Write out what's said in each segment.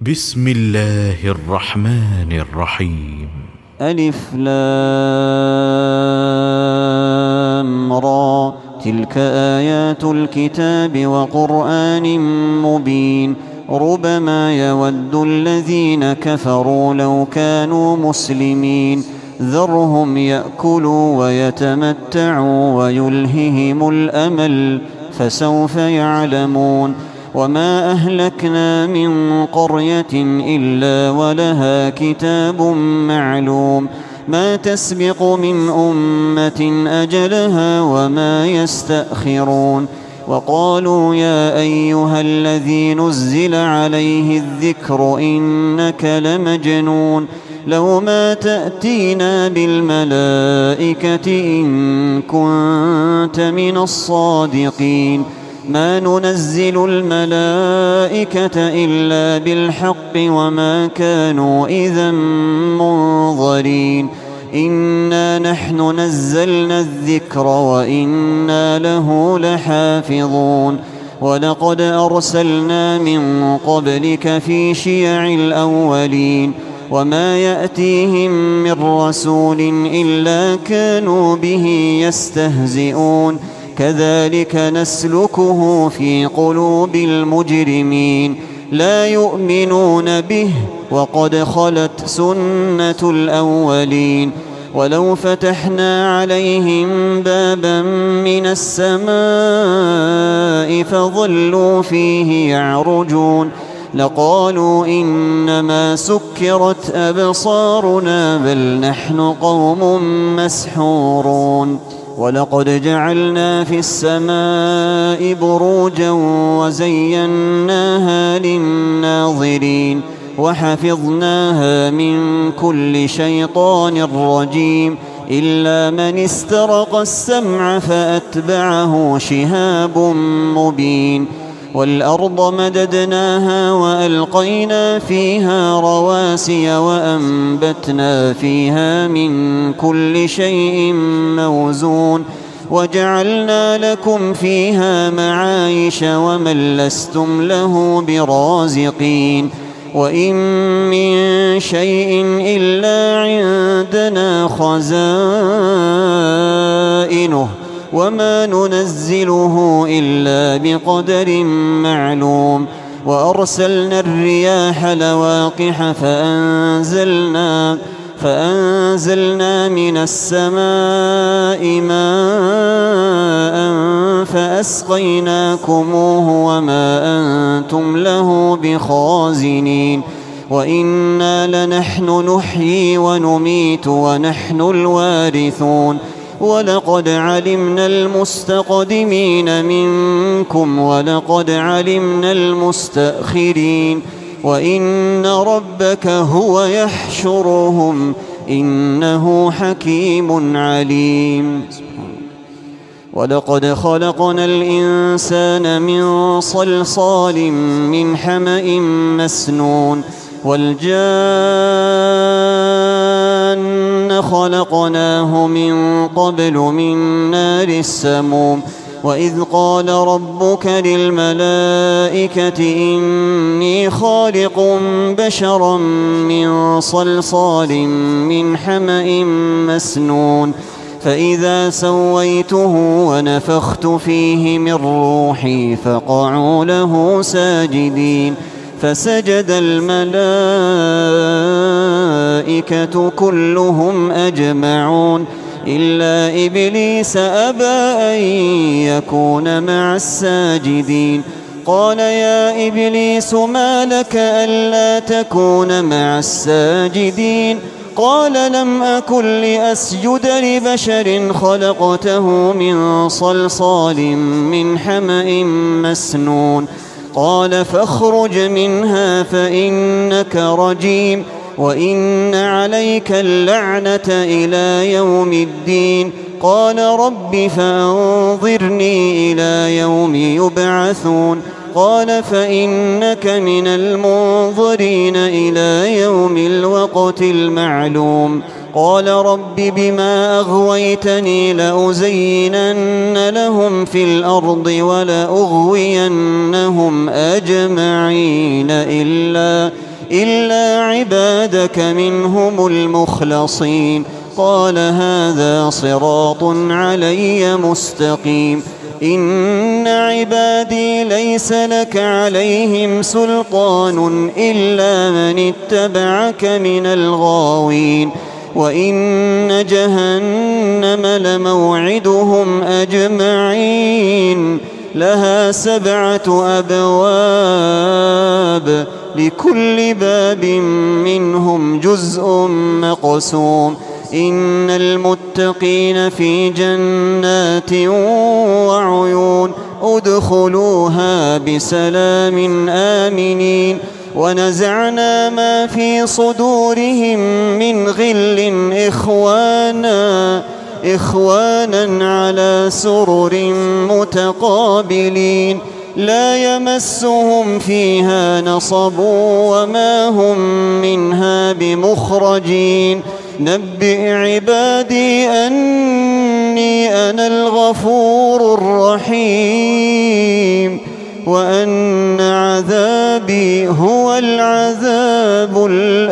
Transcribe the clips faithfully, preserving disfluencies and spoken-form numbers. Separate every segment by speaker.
Speaker 1: بسم الله الرحمن الرحيم.
Speaker 2: ألف لام را، تلك آيات الكتاب وقرآن مبين. ربما يود الذين كفروا لو كانوا مسلمين، ذرهم يأكلوا ويتمتعوا ويلههم الأمل، فسوف يعلمون. وما أهلكنا من قرية إلا ولها كتاب معلوم، ما تسبق من أمة أجلها وما يستأخرون. وقالوا يا أيها الذي نزل عليه الذكر إنك لمجنون، لو ما تأتينا بالملائكة إن كنت من الصادقين، ما ننزل الملائكة إلا بالحق وما كانوا إذا منظرين. إنا نحن نزلنا الذكر وإنا له لحافظون. ولقد أرسلنا من قبلك في شيع الأولين، وما يأتيهم من رسول إلا كانوا به يستهزئون. كذلك نسلكه في قلوب المجرمين، لا يؤمنون به وقد خلت سنة الأولين. ولو فتحنا عليهم بابا من السماء فظلوا فيه يعرجون لقالوا إنما سكرت أبصارنا بل نحن قوم مسحورون. ولقد جعلنا في السماء بروجا وزيناها للناظرين، وحفظناها من كل شيطان رجيم، إلا من استرق السمع فأتبعه شهاب مبين. والأرض مددناها وألقينا فيها رواسي وأنبتنا فيها من كل شيء موزون، وجعلنا لكم فيها معايش ومن لستم له برازقين. وإن من شيء إلا عندنا خزائنه وما ننزله إلا بقدر معلوم. وأرسلنا الرياح لواقح فأنزلنا فأنزلنا من السماء ماء فأسقيناكموه وما أنتم له بخازنين. وإنا لنحن نحيي ونميت ونحن الوارثون. ولقد علمنا المستقدمين منكم ولقد علمنا المستأخرين، وإن ربك هو يحشرهم إنه حكيم عليم. ولقد خلقنا الإنسان من صلصال من حمأ مسنون، والجان خلقناه من قبل من نار السموم. وإذ قال ربك للملائكة إني خالق بشرا من صلصال من حمأ مسنون، فإذا سويته ونفخت فيه من روحي فقعوا له ساجدين. فسجد الملائكة كلهم أجمعون إلا إبليس أبى أن يكون مع الساجدين. قال يا إبليس ما لك ألا تكون مع الساجدين؟ قال لم أكن لأسجد لبشر خلقته من صلصال من حمأ مسنون. قال فاخرج منها فإنك رجيم وإن عليك اللعنة إلى يوم الدين. قال رب فأنظرني إلى يوم يبعثون. قال فإنك من المنظرين إلى يوم الوقت المعلوم. قال رب بما أغويتني لأزينن لهم في الأرض ولأغوينهم أجمعين إلا إلا عبادك منهم المخلصين قال هذا صراط علي مستقيم إن عبادي ليس لك عليهم سلطان إلا من اتبعك من الغاوين وإن جهنم لموعدهم أجمعين لها سبعة أبواب لكل باب منهم جزء مقسوم إن المتقين في جنات وعيون ادخلوها بسلام آمنين ونزعنا ما في صدورهم من غل إخوانا إخوانا على سرر متقابلين لا يمسهم فيها نصب وما هم منها بمخرجين نبئ عبادي أني أنا الغفور الرحيم وأن عذابي هو العذاب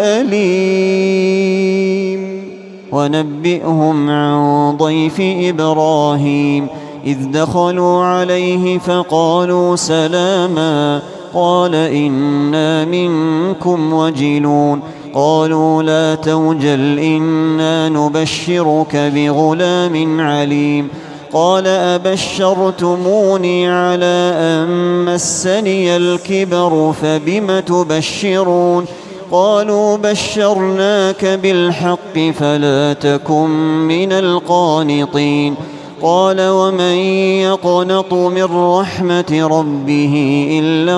Speaker 2: الأليم ونبئهم عن ضيف إبراهيم إذ دخلوا عليه فقالوا سلاما قال إنا منكم وجلون قالوا لا توجل إنا نبشرك بغلام عليم قال أبشرتموني على أن مسني الكبر فبم تبشرون قالوا بشرناك بالحق فلا تكن من القانطين قال ومن يقنط من رحمة ربه إلا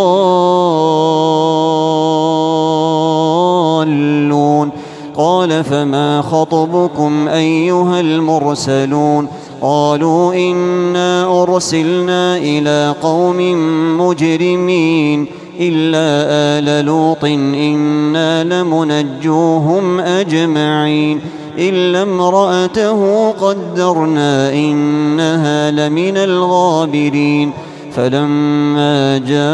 Speaker 2: الضالون قال فما خطبكم أيها المرسلون قالوا إنا أرسلنا إلى قوم مجرمين إلا آل لوط إنا لمنجوهم أجمعين إلا امرأته قدرنا إنها لمن الغابرين فلما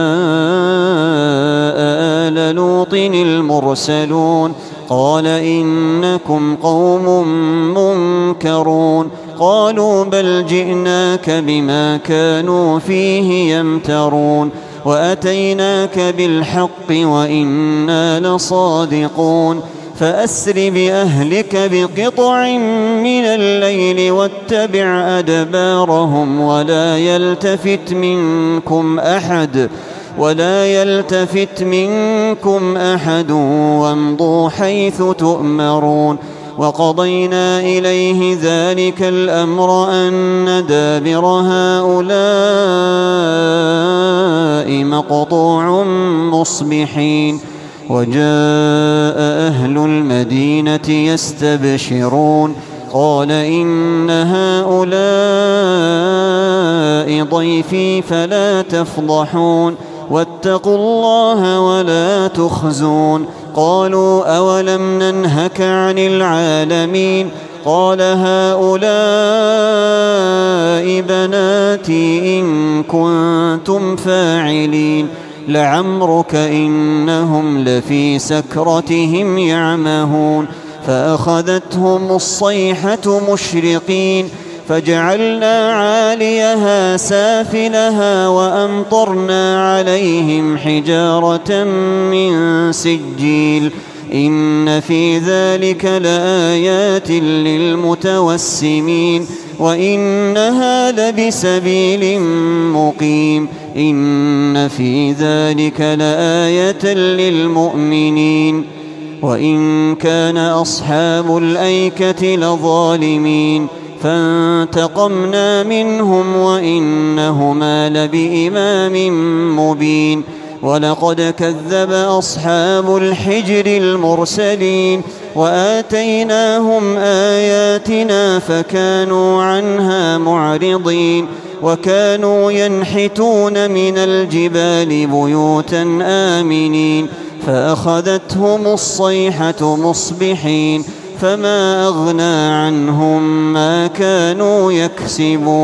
Speaker 2: جاء آل لوط المرسلون قال إنكم قوم منكرون قالوا بل جئناك بما كانوا فيه يمترون وأتيناك بالحق وإنا لصادقون فأسر بأهلك بقطع من الليل واتبع أدبارهم ولا يلتفت منكم أحد ولا يلتفت منكم أحد وامضوا حيث تؤمرون وقضينا إليه ذلك الأمر أن دابر هؤلاء مقطوع مصبحين وجاء أهل المدينة يستبشرون قال إن هؤلاء ضيفي فلا تفضحون واتقوا الله ولا تخزون قالوا أولم ننهك عن العالمين قال هؤلاء بناتي إن كنتم فاعلين لعمرك إنهم لفي سكرتهم يعمهون فأخذتهم الصيحة مشرقين فجعلنا عاليها سافلها وأمطرنا عليهم حجارة من سجيل إن في ذلك لآيات للمتوسمين وإنها لبسبيل مقيم إن في ذلك لآية للمؤمنين وإن كان أصحاب الأيكة لظالمين فانتقمنا منهم وإنهما لبإمام مبين ولقد كذب أصحاب الحجر المرسلين وآتيناهم آياتنا فكانوا عنها معرضين وكانوا ينحتون من الجبال بيوتا آمنين فأخذتهم الصيحة مصبحين فما أغنى عنهم ما كانوا يكسبون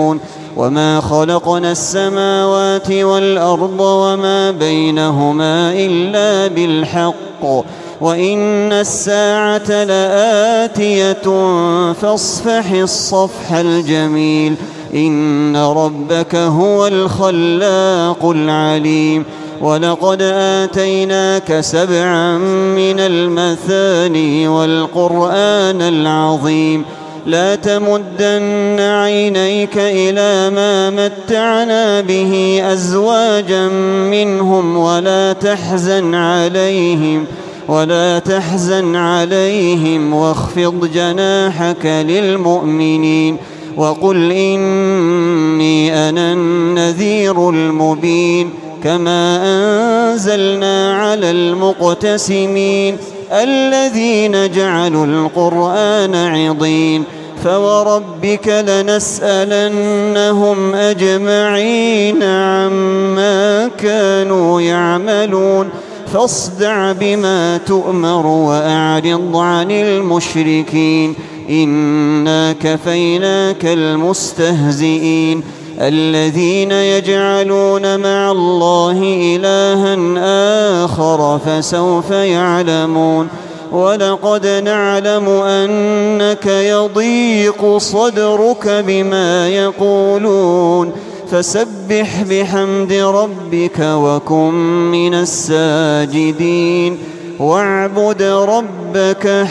Speaker 2: وما خلقنا السماوات والأرض وما بينهما إلا بالحق وإن الساعة لآتية فاصفح الصفح الجميل إن ربك هو الخلاق العليم ولقد آتيناك سبعا من المثاني والقرآن العظيم لا تمدن عينيك إلى ما متعنا به أزواجا منهم ولا تحزن عليهم ولا تحزن عليهم واخفض جناحك للمؤمنين وقل إني أنا النذير المبين كما أنزلنا على المقتسمين الذين جعلوا القرآن عضين فوربك لنسألنهم أجمعين عما كانوا يعملون فاصدع بما تؤمر وأعرض عن المشركين إنا كفيناك المستهزئين الذين يجعلون مع الله إلها آخر فسوف يعلمون ولقد نعلم أنك يضيق صدرك بما يقولون فسبح بحمد ربك وكن من الساجدين واعبد ربك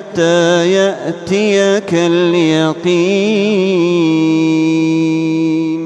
Speaker 2: حتى يأتيك اليقين.